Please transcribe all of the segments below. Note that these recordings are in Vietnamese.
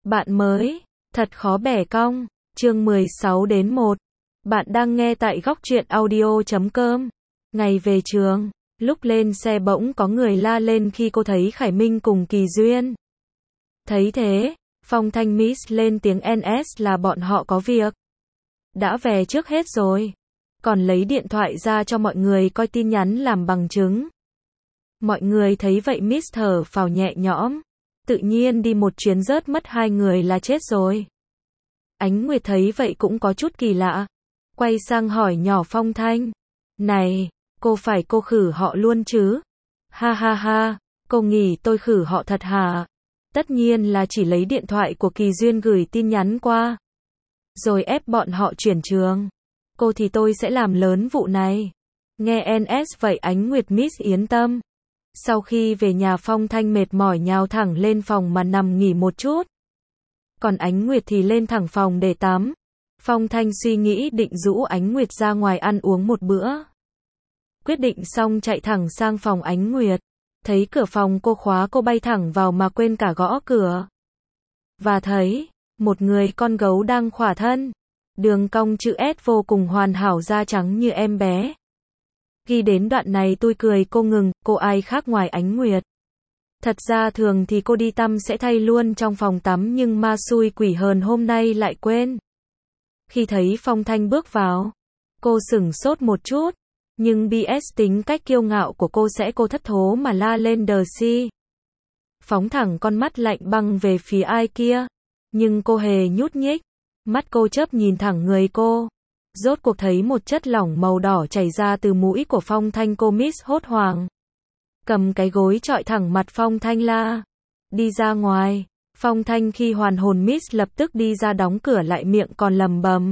Bạn mới, thật khó bẻ cong. Chương 16-1. Bạn đang nghe tại góc truyện audio.com. Ngày về trường, lúc lên xe bỗng có người la lên khi cô thấy Khải Minh cùng Kỳ Duyên. Thấy thế, Phong Thanh Miss lên tiếng NS là bọn họ có việc. Đã về trước hết rồi. Còn lấy điện thoại ra cho mọi người coi tin nhắn làm bằng chứng. Mọi người thấy vậy Miss thở phào nhẹ nhõm. Tự nhiên đi một chuyến rớt mất 2 người là chết rồi. Ánh Nguyệt thấy vậy cũng có chút kỳ lạ. Quay sang hỏi nhỏ Phong Thanh. Này, cô phải cô khử họ luôn chứ? Ha ha ha, cô nghĩ tôi khử họ thật hả? Tất nhiên là chỉ lấy điện thoại của Kỳ Duyên gửi tin nhắn qua. Rồi ép bọn họ chuyển trường. Cô thì tôi sẽ làm lớn vụ này. Nghe NS vậy Ánh Nguyệt Miss yên tâm. Sau khi về nhà Phong Thanh mệt mỏi nhào thẳng lên phòng mà nằm nghỉ một chút. Còn Ánh Nguyệt thì lên thẳng phòng để tắm. Phong Thanh suy nghĩ định rủ Ánh Nguyệt ra ngoài ăn uống một bữa. Quyết định xong chạy thẳng sang phòng Ánh Nguyệt. Thấy cửa phòng cô khóa cô bay thẳng vào mà quên cả gõ cửa. Và thấy, một người con gấu đang khỏa thân. Đường cong chữ S vô cùng hoàn hảo da trắng như em bé. Ghi đến đoạn này tôi cười cô ngừng, cô ai khác ngoài Ánh Nguyệt. Thật ra thường thì cô đi tắm sẽ thay luôn trong phòng tắm nhưng ma xui quỷ hờn hôm nay lại quên. Khi thấy Phong Thanh bước vào, cô sửng sốt một chút, nhưng BS tính cách kiêu ngạo của cô sẽ cô thất thố mà la lên đờ si. Phóng thẳng con mắt lạnh băng về phía ai kia, nhưng cô hề nhút nhích, mắt cô chớp nhìn thẳng người cô. Rốt cuộc thấy một chất lỏng màu đỏ chảy ra từ mũi của Phong Thanh cô Miss hốt hoảng. Cầm cái gối chọi thẳng mặt Phong Thanh la. Đi ra ngoài. Phong Thanh khi hoàn hồn Miss lập tức đi ra đóng cửa lại miệng còn lầm bầm.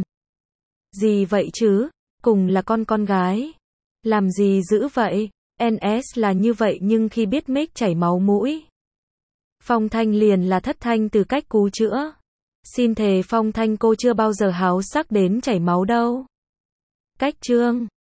Gì vậy chứ? Cùng là con gái. Làm gì dữ vậy? NS là như vậy nhưng khi biết Mick chảy máu mũi. Phong Thanh liền là thất thanh từ cách cứu chữa. Xin thề Phong Thanh cô chưa bao giờ háo sắc đến chảy máu đâu. Cách chương